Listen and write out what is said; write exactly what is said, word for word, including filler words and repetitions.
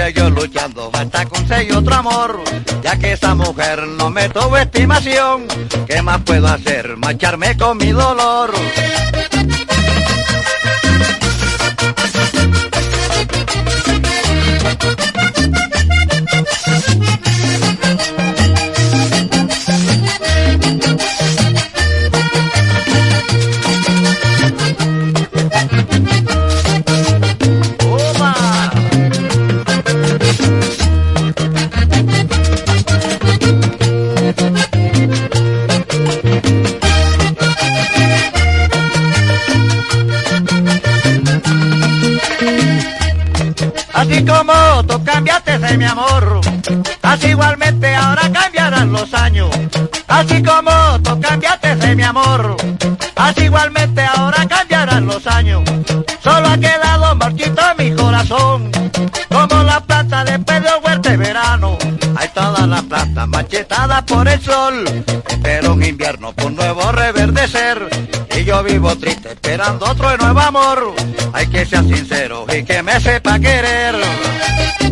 duré yo luchando hasta conseguir otro amor, ya que esa mujer no me tuvo estimación. ¿Qué más puedo hacer? Marcharme con mi dolor. Así como tú cambiaste de mi amor, así igualmente ahora cambiarán los años. Así como tú cambiaste de mi amor, así igualmente ahora cambiarán los años. Solo ha quedado marchito mi corazón, como la planta después de un fuerte verano. Hay todas las plantas marchitadas por el sol, espero un invierno por nuevo reverdecer. Y yo vivo triste esperando otro nuevo amor. Hay que ser sincero y que me sepa querer.